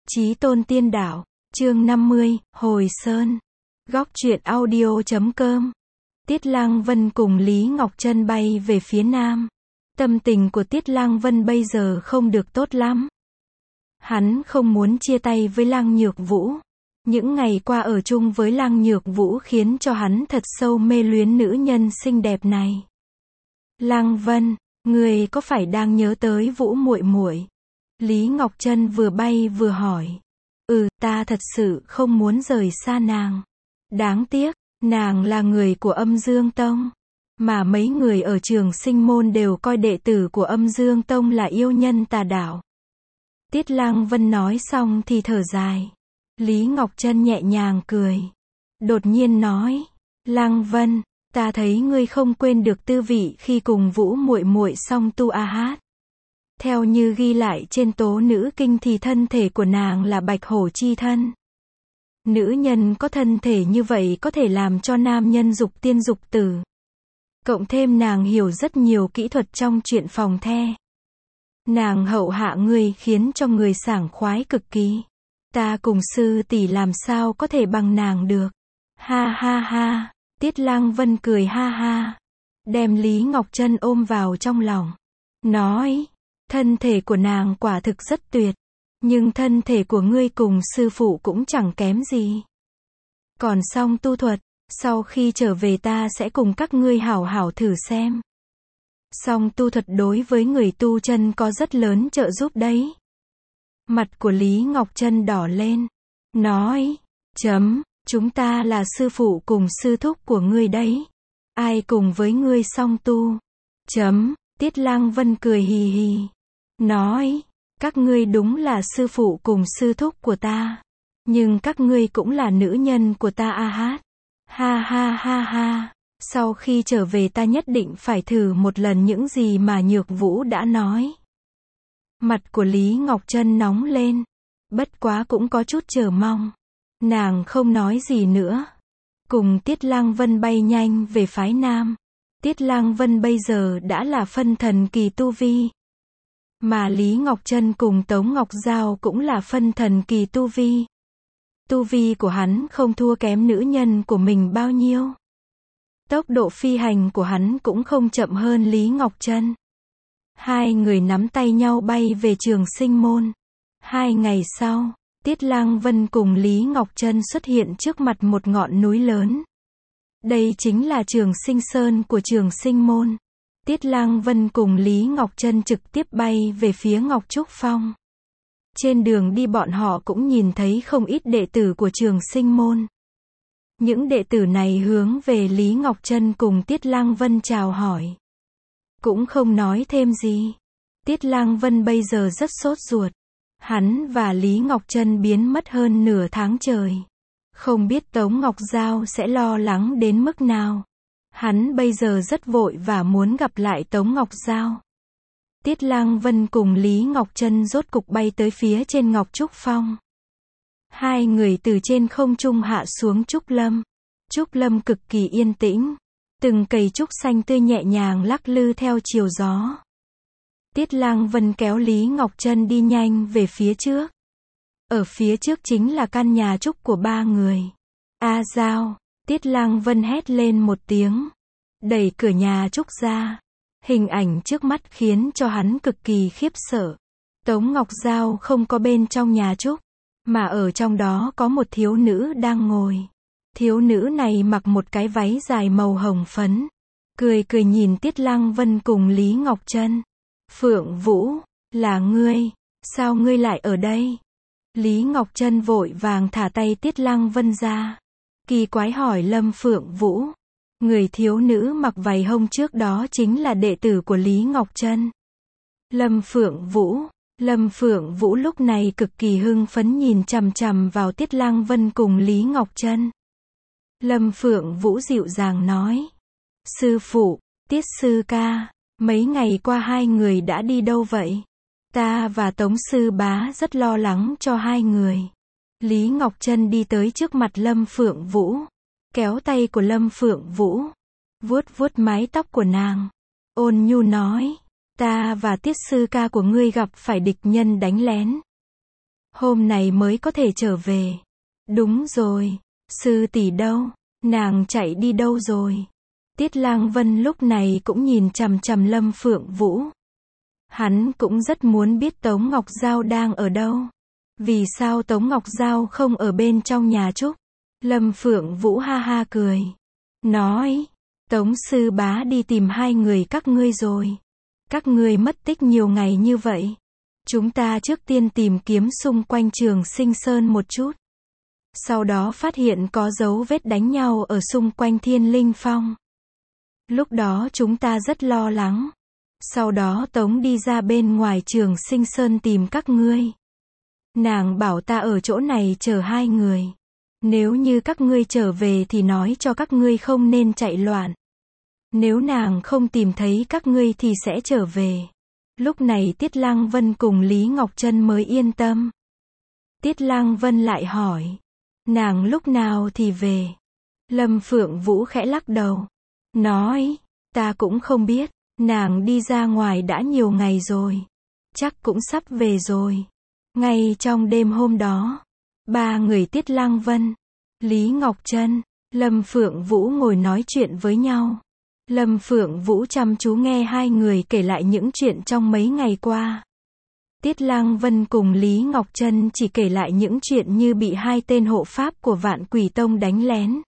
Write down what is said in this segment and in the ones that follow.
Chí Tôn Tiên Đạo, chương 50, Hồi Sơn. Góc truyện audio.com. Tiết Lang Vân cùng Lý Ngọc Trân bay về phía nam. Tâm tình của Tiết Lang Vân bây giờ không được tốt lắm. Hắn không muốn chia tay với Lăng Nhược Vũ. Những ngày qua ở chung với Lăng Nhược Vũ khiến cho hắn thật sâu mê luyến nữ nhân xinh đẹp này. Lang Vân, người có phải đang nhớ tới Vũ muội muội? Lý Ngọc Trân vừa bay vừa hỏi. Ta thật sự không muốn rời xa nàng. Đáng tiếc, nàng là người của Âm Dương Tông. Mà mấy người ở Trường Sinh Môn đều coi đệ tử của Âm Dương Tông là yêu nhân tà đạo. Tiết Lang Vân nói xong thì thở dài. Lý Ngọc Trân nhẹ nhàng cười. Đột nhiên nói, Lang Vân, ta thấy ngươi không quên được tư vị khi cùng Vũ muội muội song tu a hát. Theo như ghi lại trên Tố Nữ Kinh thì thân thể của nàng là bạch hổ chi thân. Nữ nhân có thân thể như vậy có thể làm cho nam nhân dục tiên dục tử. Cộng thêm nàng hiểu rất nhiều kỹ thuật trong chuyện phòng the. Nàng hậu hạ ngươi khiến cho người sảng khoái cực kỳ. Ta cùng sư tỷ làm sao có thể bằng nàng được. Ha ha ha, Tiết Lang Vân cười ha ha. Đem Lý Ngọc Trân ôm vào trong lòng. Nói, thân thể của nàng quả thực rất tuyệt. Nhưng thân thể của ngươi cùng sư phụ cũng chẳng kém gì. Còn song tu thuật, sau khi trở về ta sẽ cùng các ngươi hảo hảo thử xem. Song tu thuật đối với người tu chân có rất lớn trợ giúp đấy. Mặt của Lý Ngọc Trân đỏ lên. Nói, chúng ta là sư phụ cùng sư thúc của ngươi đấy. Ai cùng với ngươi song tu? Tiết Lang Vân cười hì hì. Nói, các ngươi đúng là sư phụ cùng sư thúc của ta. Nhưng các ngươi cũng là nữ nhân của ta a hát. Ha ha ha ha. Sau khi trở về ta nhất định phải thử một lần những gì mà Nhược Vũ đã nói. Mặt của Lý Ngọc Trân nóng lên. Bất quá cũng có chút chờ mong. Nàng không nói gì nữa. Cùng Tiết Lang Vân bay nhanh về phái nam. Tiết Lang Vân bây giờ đã là phân thần kỳ tu vi. Mà Lý Ngọc Trân cùng Tống Ngọc Giao cũng là phân thần kỳ tu vi. Tu vi của hắn không thua kém nữ nhân của mình bao nhiêu. Tốc độ phi hành của hắn cũng không chậm hơn Lý Ngọc Trân. Hai người nắm tay nhau bay về Trường Sinh Môn. 2 ngày sau, Tiết Lang Vân cùng Lý Ngọc Trân xuất hiện trước mặt một ngọn núi lớn. Đây chính là Trường Sinh Sơn của Trường Sinh Môn. Tiết Lang Vân cùng Lý Ngọc Trân trực tiếp bay về phía Ngọc Trúc Phong. Trên đường đi bọn họ cũng nhìn thấy không ít đệ tử của Trường Sinh Môn. Những đệ tử này hướng về Lý Ngọc Trân cùng Tiết Lang Vân chào hỏi. Cũng không nói thêm gì. Tiết Lang Vân bây giờ rất sốt ruột. Hắn và Lý Ngọc Trân biến mất hơn nửa tháng trời. Không biết Tống Ngọc Giao sẽ lo lắng đến mức nào. Hắn bây giờ rất vội và muốn gặp lại Tống Ngọc Giao. Tiết Lang Vân cùng Lý Ngọc Trân rốt cục bay tới phía trên Ngọc Trúc Phong. Hai người từ trên không trung hạ xuống Trúc Lâm. Trúc Lâm cực kỳ yên tĩnh. Từng cây trúc xanh tươi nhẹ nhàng lắc lư theo chiều gió. Tiết Lang Vân kéo Lý Ngọc Trân đi nhanh về phía trước. Ở phía trước chính là căn nhà trúc của 3 người. A Giao, Tiết Lang Vân hét lên một tiếng. Đẩy cửa nhà trúc ra. Hình ảnh trước mắt khiến cho hắn cực kỳ khiếp sợ. Tống Ngọc Giao không có bên trong nhà trúc. Mà ở trong đó có một thiếu nữ đang ngồi. Thiếu nữ này mặc một cái váy dài màu hồng phấn. Cười cười nhìn Tiết Lang Vân cùng Lý Ngọc Trân. Phượng Vũ, là ngươi, sao ngươi lại ở đây? Lý Ngọc Trân vội vàng thả tay Tiết Lang Vân ra. Kỳ quái hỏi Lâm Phượng Vũ. Người thiếu nữ mặc váy hồng trước đó chính là đệ tử của Lý Ngọc Trân. Lâm Phượng Vũ lúc này cực kỳ hưng phấn nhìn chằm chằm vào Tiết Lang Vân cùng Lý Ngọc Trân. Lâm Phượng Vũ dịu dàng nói. Sư phụ, Tiết sư ca, mấy ngày qua hai người đã đi đâu vậy? Ta và Tống sư bá rất lo lắng cho hai người. Lý Ngọc Trân đi tới trước mặt Lâm Phượng Vũ. Kéo tay của Lâm Phượng Vũ. Vuốt vuốt mái tóc của nàng. Ôn nhu nói. Ta và Tiết sư ca của ngươi gặp phải địch nhân đánh lén. Hôm này mới có thể trở về. Đúng rồi. Sư tỷ đâu? Nàng chạy đi đâu rồi? Tiết Lang Vân lúc này cũng nhìn chằm chằm Lâm Phượng Vũ. Hắn cũng rất muốn biết Tống Ngọc Giao đang ở đâu. Vì sao Tống Ngọc Giao không ở bên trong nhà Trúc? Lâm Phượng Vũ ha ha cười. Nói, Tống sư bá đi tìm hai người các ngươi rồi. Các ngươi mất tích nhiều ngày như vậy. Chúng ta trước tiên tìm kiếm xung quanh Trường Sinh Sơn một chút. Sau đó phát hiện có dấu vết đánh nhau ở xung quanh Thiên Linh Phong. Lúc đó chúng ta rất lo lắng. Sau đó Tống đi ra bên ngoài Trường Sinh Sơn tìm các ngươi. Nàng bảo ta ở chỗ này chờ hai người. Nếu như các ngươi trở về thì nói cho các ngươi không nên chạy loạn. Nếu nàng không tìm thấy các ngươi thì sẽ trở về. Lúc này Tiết Lang Vân cùng Lý Ngọc Trân mới yên tâm. Tiết Lang Vân lại hỏi. Nàng lúc nào thì về? Lâm Phượng Vũ khẽ lắc đầu. Nói, ta cũng không biết. Nàng đi ra ngoài đã nhiều ngày rồi. Chắc cũng sắp về rồi. Ngay trong đêm hôm đó, ba người Tiết Lang Vân, Lý Ngọc Trân, Lâm Phượng Vũ ngồi nói chuyện với nhau. Lâm Phượng Vũ chăm chú nghe hai người kể lại những chuyện trong mấy ngày qua. Tiết Lang Vân cùng Lý Ngọc Trân chỉ kể lại những chuyện như bị hai tên hộ pháp của Vạn Quỷ Tông đánh lén.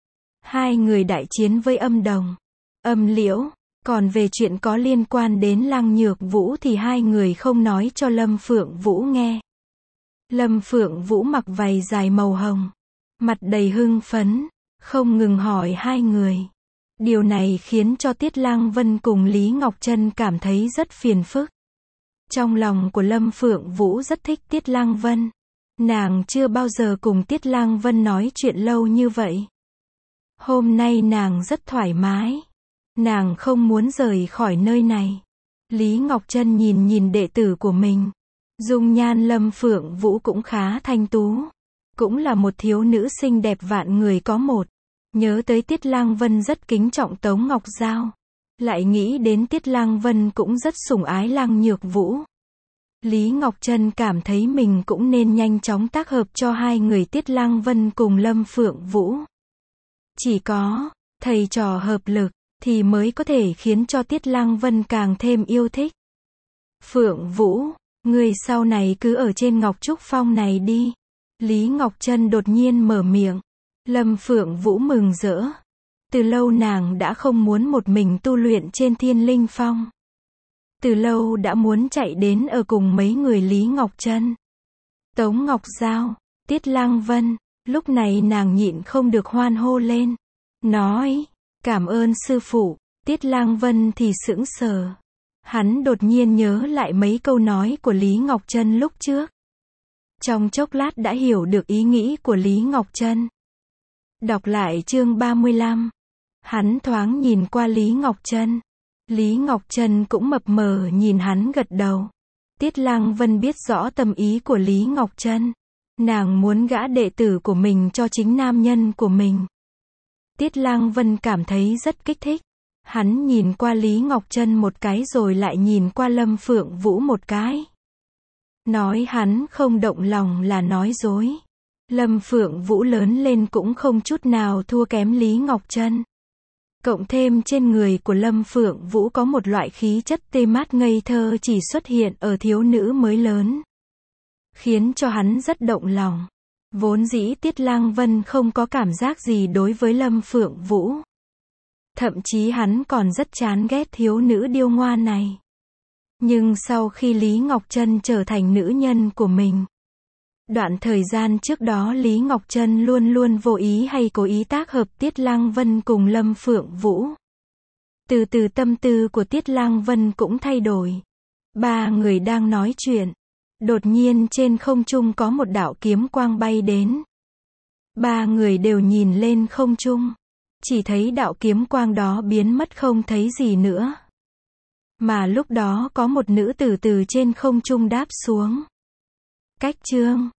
Hai người đại chiến với Âm Đồng, Âm Liễu. Còn về chuyện có liên quan đến Lăng Nhược Vũ thì hai người không nói cho Lâm Phượng Vũ nghe. Lâm Phượng Vũ mặc váy dài màu hồng, mặt đầy hưng phấn, không ngừng hỏi hai người. Điều này khiến cho Tiết Lang Vân cùng Lý Ngọc Trân cảm thấy rất phiền phức. Trong lòng của Lâm Phượng Vũ rất thích Tiết Lang Vân. Nàng chưa bao giờ cùng Tiết Lang Vân nói chuyện lâu như vậy. Hôm nay nàng rất thoải mái. Nàng không muốn rời khỏi nơi này. Lý Ngọc Trân nhìn đệ tử của mình. Dung nhan Lâm Phượng Vũ cũng khá thanh tú. Cũng là một thiếu nữ xinh đẹp vạn người có một. Nhớ tới Tiết Lang Vân rất kính trọng Tống Ngọc Giao. Lại nghĩ đến Tiết Lang Vân cũng rất sủng ái Lăng Nhược Vũ. Lý Ngọc Trân cảm thấy mình cũng nên nhanh chóng tác hợp cho hai người Tiết Lang Vân cùng Lâm Phượng Vũ. Chỉ có thầy trò hợp lực thì mới có thể khiến cho Tiết Lang Vân càng thêm yêu thích. Phượng Vũ, người sau này cứ ở trên Ngọc Trúc Phong này đi. Lý Ngọc Trân đột nhiên mở miệng. Lâm Phượng Vũ mừng rỡ. Từ lâu nàng đã không muốn một mình tu luyện trên Thiên Linh Phong. Từ lâu đã muốn chạy đến ở cùng mấy người Lý Ngọc Trân, Tống Ngọc Giao, Tiết Lang Vân. Lúc này nàng nhịn không được hoan hô lên. Nói, cảm ơn sư phụ. Tiết Lang Vân thì sững sờ. Hắn đột nhiên nhớ lại mấy câu nói của Lý Ngọc Trân lúc trước. Trong chốc lát đã hiểu được ý nghĩ của Lý Ngọc Trân. Đọc lại chương 35. Hắn thoáng nhìn qua Lý Ngọc Trân. Lý Ngọc Trân cũng mập mờ nhìn hắn gật đầu. Tiết Lang Vân biết rõ tâm ý của Lý Ngọc Trân. Nàng muốn gả đệ tử của mình cho chính nam nhân của mình. Tiết Lang Vân cảm thấy rất kích thích. Hắn nhìn qua Lý Ngọc Trân một cái rồi lại nhìn qua Lâm Phượng Vũ một cái. Nói hắn không động lòng là nói dối. Lâm Phượng Vũ lớn lên cũng không chút nào thua kém Lý Ngọc Trân. Cộng thêm trên người của Lâm Phượng Vũ có một loại khí chất tê mát ngây thơ chỉ xuất hiện ở thiếu nữ mới lớn. Khiến cho hắn rất động lòng. Vốn dĩ Tiết Lang Vân không có cảm giác gì đối với Lâm Phượng Vũ. Thậm chí hắn còn rất chán ghét thiếu nữ điêu ngoa này. Nhưng sau khi Lý Ngọc Trân trở thành nữ nhân của mình. Đoạn thời gian trước đó Lý Ngọc Trân luôn luôn vô ý hay cố ý tác hợp Tiết Lang Vân cùng Lâm Phượng Vũ. Từ từ tâm tư của Tiết Lang Vân cũng thay đổi. Ba người đang nói chuyện. Đột nhiên trên không trung có một đạo kiếm quang bay đến. Ba người đều nhìn lên không trung. Chỉ thấy đạo kiếm quang đó biến mất không thấy gì nữa. Mà lúc đó có một nữ tử từ trên không trung đáp xuống. Cách chương